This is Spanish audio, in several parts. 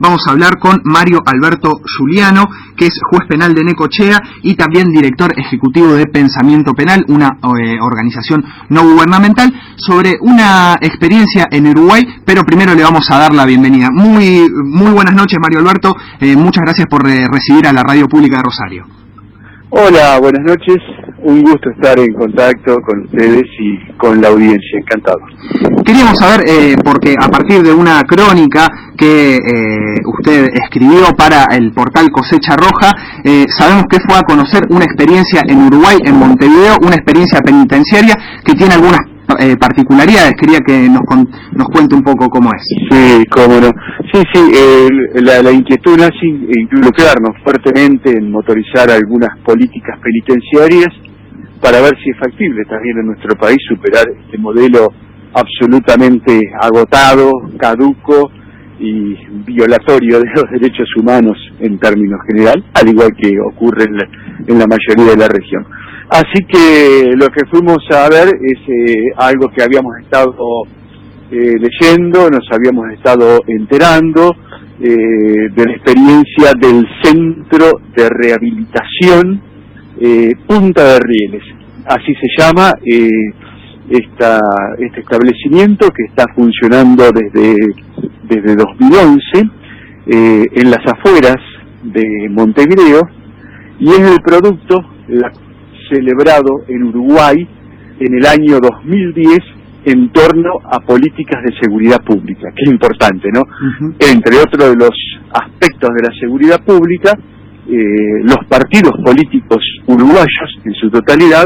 Vamos a hablar con Mario Alberto Giuliano, que es juez penal de Necochea y también director ejecutivo de Pensamiento Penal, una organización no gubernamental, sobre una experiencia en Uruguay, pero primero le vamos a dar la bienvenida. Muy buenas noches, Mario Alberto, muchas gracias por recibir a la Radio Pública de Rosario. Hola, buenas noches, un gusto estar en contacto con ustedes y con la audiencia, encantado. Queríamos saber, porque a partir de una crónica que usted escribió para el portal Cosecha Roja, sabemos que fue a conocer una experiencia en Uruguay, en Montevideo, una experiencia penitenciaria que tiene algunas particularidades. Quería que nos cuente un poco cómo es. Sí, cómo no. La inquietud nace involucrarnos fuertemente en motorizar algunas políticas penitenciarias para ver si es factible también en nuestro país superar este modelo absolutamente agotado, caduco y violatorio de los derechos humanos en términos general, al igual que ocurre en la mayoría de la región. Así que lo que fuimos a ver es algo que habíamos estado leyendo, nos habíamos estado enterando de la experiencia del Centro de Rehabilitación Punta de Rieles. Así se llama este establecimiento, que está funcionando desde 2011 en las afueras de Montevideo, y es el producto celebrado en Uruguay en el año 2010 en torno a políticas de seguridad pública, que es importante, ¿no? Uh-huh. Entre otros de los aspectos de la seguridad pública, los partidos políticos uruguayos en su totalidad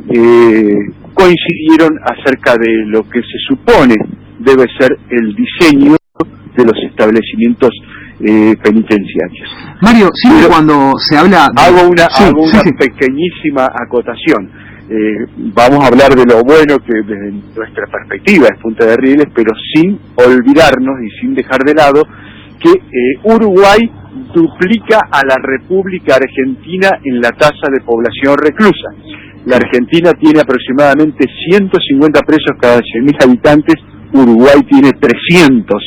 coincidieron acerca de lo que se supone debe ser el diseño de los establecimientos penitenciarios. Mario, siempre cuando se habla de... Hago una pequeñísima acotación. Vamos a hablar de lo bueno que desde nuestra perspectiva es Punta de Rieles, pero sin olvidarnos y sin dejar de lado que Uruguay duplica a la República Argentina en la tasa de población reclusa. La Argentina tiene aproximadamente 150 presos cada 100.000 habitantes, Uruguay tiene 300,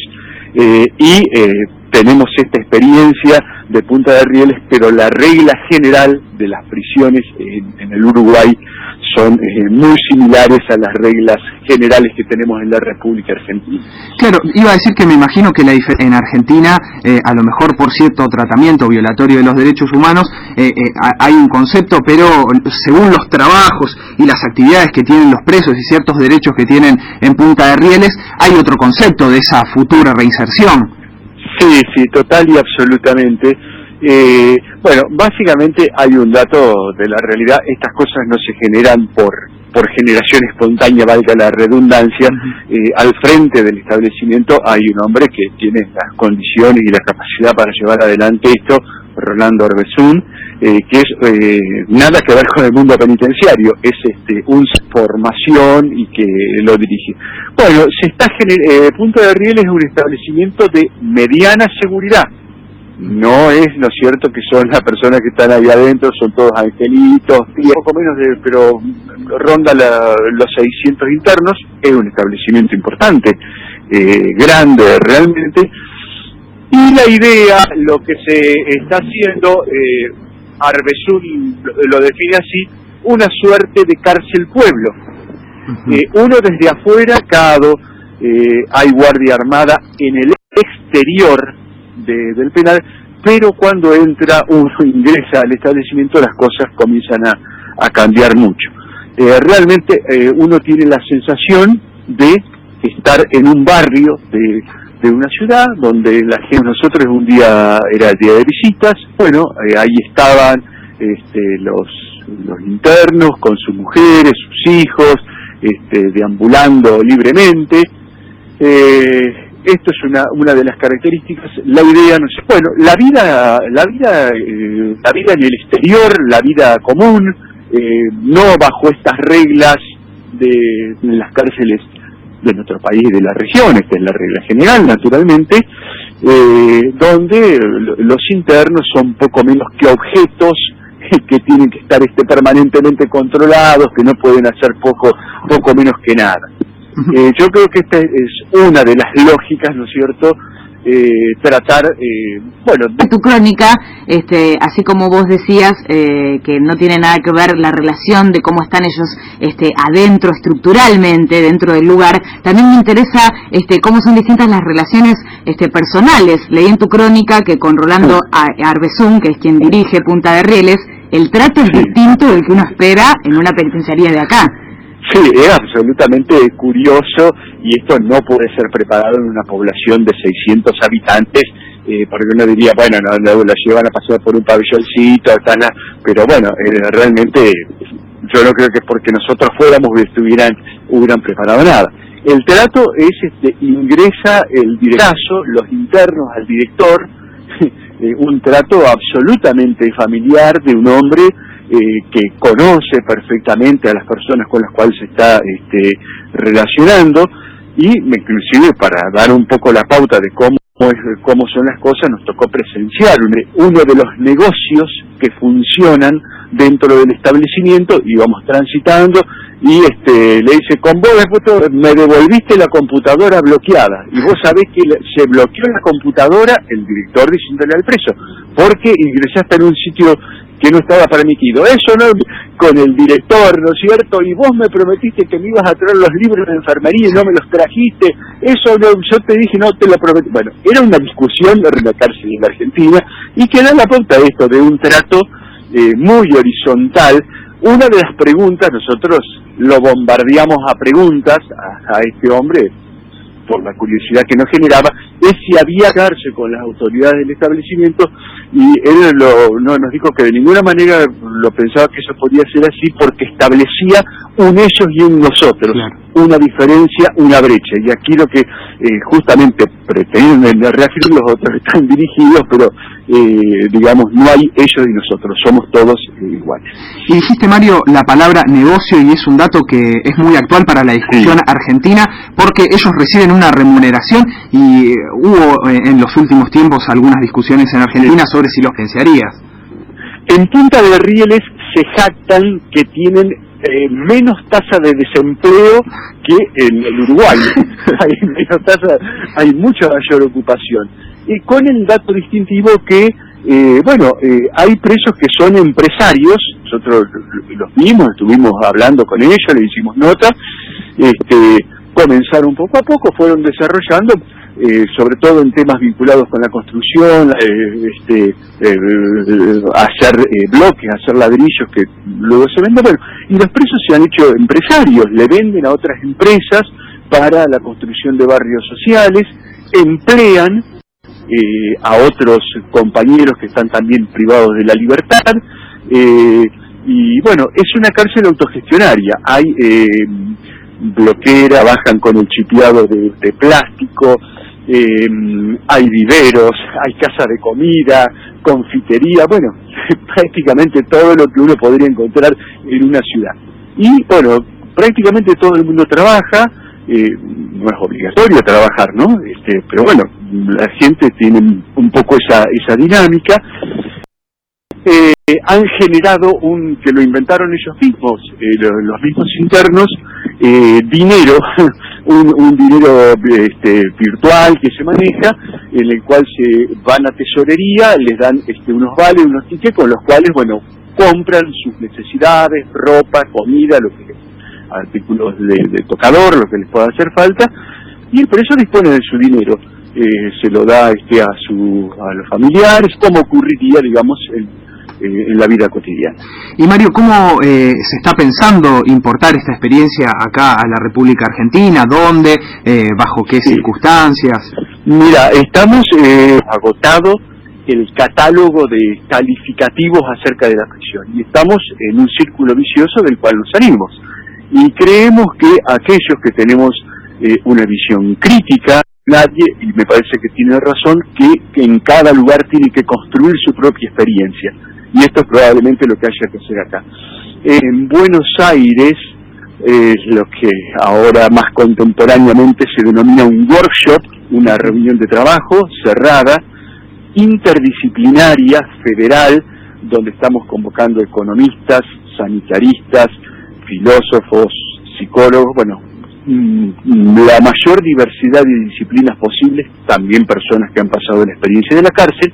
tenemos esta experiencia de Punta de Rieles, pero la regla general de las prisiones en el Uruguay son muy similares a las reglas generales que tenemos en la República Argentina. Claro, iba a decir que me imagino que en Argentina, a lo mejor por cierto tratamiento violatorio de los derechos humanos, hay un concepto, pero según los trabajos y las actividades que tienen los presos y ciertos derechos que tienen en Punta de Rieles, hay otro concepto de esa futura reinserción. Sí, total y absolutamente. Bueno, básicamente hay un dato de la realidad. Estas cosas no se generan por generación espontánea, valga la redundancia. Al frente del establecimiento hay un hombre que tiene las condiciones y la capacidad para llevar adelante esto, Rolando Orbezún, que es nada que ver con el mundo penitenciario, es una formación y que lo dirige. Bueno, Punta de Rieles es un establecimiento de mediana seguridad. No es, ¿no es cierto?, que son las personas que están ahí adentro, son todos angelitos, y poco menos pero ronda los 600 internos. Es un establecimiento importante, grande realmente, y la idea, lo que se está haciendo, Arbezún lo define así, una suerte de cárcel pueblo. Uno desde afuera, hay guardia armada en el exterior del penal, pero cuando uno ingresa al establecimiento, las cosas comienzan a cambiar mucho. Realmente uno tiene la sensación de estar en un barrio de una ciudad donde la gente, nosotros un día era el día de visitas, bueno, ahí estaban los internos con sus mujeres, sus hijos, deambulando libremente. Esto es una de las características. La idea, no sé, bueno, la vida en el exterior, la vida común, no bajo estas reglas de las cárceles de nuestro país, de la región. Esta es la regla general, naturalmente, donde los internos son poco menos que objetos que tienen que estar permanentemente controlados, que no pueden hacer poco menos que nada. Yo creo que esta es una de las lógicas, ¿no es cierto?, tratar, bueno... Tu crónica, así como vos decías, que no tiene nada que ver la relación de cómo están ellos adentro, estructuralmente, dentro del lugar, también me interesa cómo son distintas las relaciones personales. Leí en tu crónica que con Rolando Arbezún, que es quien dirige Punta de Rieles, el trato es distinto del que uno espera en una penitenciaría de acá. Sí, es absolutamente curioso, y esto no puede ser preparado en una población de 600 habitantes, porque uno diría, bueno, no la llevan a pasear por un pabelloncito, pero bueno, realmente yo no creo que porque nosotros fuéramos hubieran preparado nada. El trato es, ingresa el directazo, los internos al director, un trato absolutamente familiar de un hombre que conoce perfectamente a las personas con las cuales se está relacionando, y inclusive para dar un poco la pauta de cómo son las cosas, nos tocó presenciar uno de los negocios que funcionan dentro del establecimiento. Íbamos transitando y le dice, con vos después me devolviste la computadora bloqueada, y vos sabés que se bloqueó la computadora, el director diciéndole al preso, porque ingresaste en un sitio que no estaba permitido. Eso no, con el director, ¿no es cierto? Y vos me prometiste que me ibas a traer los libros de enfermería y no me los trajiste. Eso no, yo te dije, no te lo prometí. Bueno, era una discusión de la cárcel en la Argentina, y que da la pauta esto de un trato muy horizontal. Una de las preguntas, nosotros lo bombardeamos a preguntas a este hombre, por la curiosidad que nos generaba, es si había que darse con las autoridades del establecimiento, y él nos dijo que de ninguna manera lo pensaba que eso podía ser así, porque establecía un ellos y un nosotros, claro, una diferencia, una brecha, y aquí lo que justamente pretenden reafirmar, los otros están dirigidos, pero digamos, no hay ellos y nosotros, somos todos iguales. Y dijiste, Mario, la palabra negocio, y es un dato que es muy actual para la discusión argentina, porque ellos reciben una remuneración, y hubo en los últimos tiempos algunas discusiones en Argentina sobre si los pensarías. En Punta de Rieles se jactan que tienen menos tasa de desempleo que en el Uruguay. Hay mucha mayor ocupación. Y con el dato distintivo que, hay presos que son empresarios. Nosotros los vimos, estuvimos hablando con ellos, le hicimos nota, comenzaron poco a poco, fueron desarrollando, sobre todo en temas vinculados con la construcción, hacer bloques, hacer ladrillos que luego se venden. Bueno, y los presos se han hecho empresarios, le venden a otras empresas para la construcción de barrios sociales, emplean a otros compañeros que están también privados de la libertad, y bueno, es una cárcel autogestionaria. Hay bloquera, bajan con el chipeado de plástico, hay viveros, hay casa de comida, confitería, bueno, prácticamente todo lo que uno podría encontrar en una ciudad. Y bueno, prácticamente todo el mundo trabaja, no es obligatorio trabajar, ¿no? Pero bueno, la gente tiene un poco esa dinámica. Han generado que lo inventaron ellos mismos, los mismos internos, dinero, un dinero virtual que se maneja, en el cual se van a tesorería, les dan unos vales, unos tickets con los cuales, bueno, compran sus necesidades, ropa, comida, artículos de tocador, lo que les pueda hacer falta, y el preso dispone de su dinero, se lo da a los familiares, como ocurriría, digamos, en la vida cotidiana. Y Mario, ¿cómo se está pensando importar esta experiencia acá a la República Argentina? ¿Dónde? ¿Bajo qué circunstancias? Mira, estamos agotado el catálogo de calificativos acerca de la prisión, y estamos en un círculo vicioso del cual nos salimos, y creemos que aquellos que tenemos una visión crítica, y me parece que tiene razón, que en cada lugar tiene que construir su propia experiencia, y esto es probablemente lo que haya que hacer acá. En Buenos Aires es lo que ahora más contemporáneamente se denomina un workshop, una reunión de trabajo cerrada, interdisciplinaria, federal, donde estamos convocando economistas, sanitaristas, filósofos, psicólogos, bueno, la mayor diversidad de disciplinas posibles, también personas que han pasado la experiencia de la cárcel,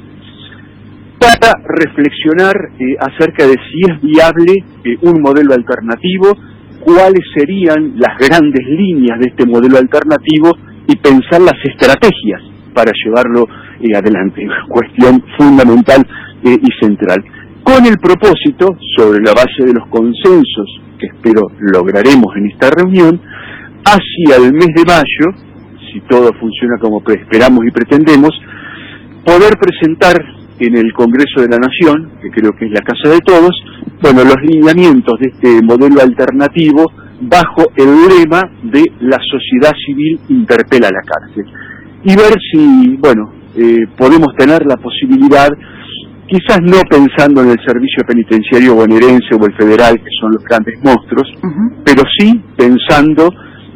para reflexionar acerca de si es viable un modelo alternativo, cuáles serían las grandes líneas de este modelo alternativo y pensar las estrategias para llevarlo adelante. Cuestión fundamental y central. Con el propósito, sobre la base de los consensos que espero lograremos en esta reunión, hacia el mes de mayo, si todo funciona como esperamos y pretendemos, poder presentar en el Congreso de la Nación, que creo que es la casa de todos, bueno, los lineamientos de este modelo alternativo bajo el lema de la sociedad civil interpela a la cárcel. Y ver si, bueno, podemos tener la posibilidad, quizás no pensando en el servicio penitenciario bonaerense o el federal, que son los grandes monstruos, pero sí pensando,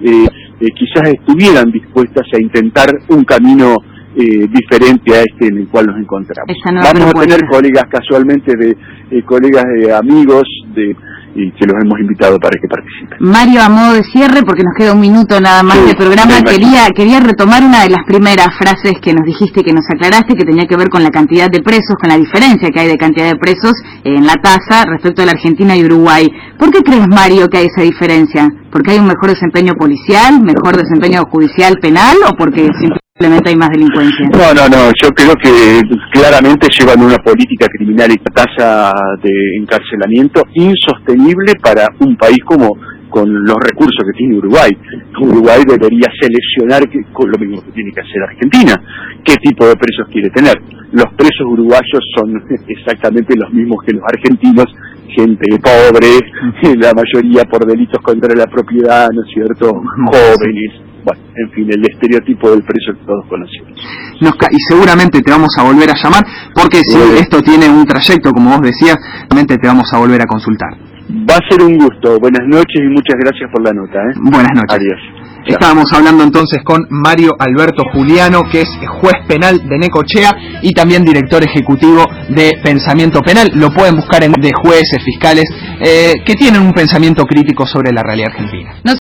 quizás estuvieran dispuestas a intentar un camino diferente a este en el cual nos encontramos. Vamos a tener colegas casualmente colegas amigos y que los hemos invitado para que participen. Mario, a modo de cierre, porque nos queda un minuto nada más de programa, quería retomar una de las primeras frases que nos dijiste, que nos aclaraste, que tenía que ver con la cantidad de presos, con la diferencia que hay de cantidad de presos en la tasa respecto a la Argentina y Uruguay. ¿Por qué crees, Mario, que hay esa diferencia? ¿Porque hay un mejor desempeño policial, mejor desempeño judicial penal, o porque simplemente hay más delincuencia? No, yo creo que claramente llevan una política criminal y tasa de encarcelamiento insostenible para un país con los recursos que tiene Uruguay. Uruguay debería seleccionar con lo mismo que tiene que hacer Argentina, qué tipo de presos quiere tener. Los presos uruguayos son exactamente los mismos que los argentinos, gente pobre, la mayoría por delitos contra la propiedad, ¿no es cierto?, jóvenes. Bueno, en fin, el estereotipo del preso que todos conocemos. Y seguramente te vamos a volver a llamar, porque si esto tiene un trayecto, como vos decías, realmente te vamos a volver a consultar. Va a ser un gusto. Buenas noches y muchas gracias por la nota. Buenas noches. Adiós. Estábamos hablando entonces con Mario Alberto Juliano, que es juez penal de Necochea y también director ejecutivo de Pensamiento Penal. Lo pueden buscar de jueces, fiscales, que tienen un pensamiento crítico sobre la realidad argentina.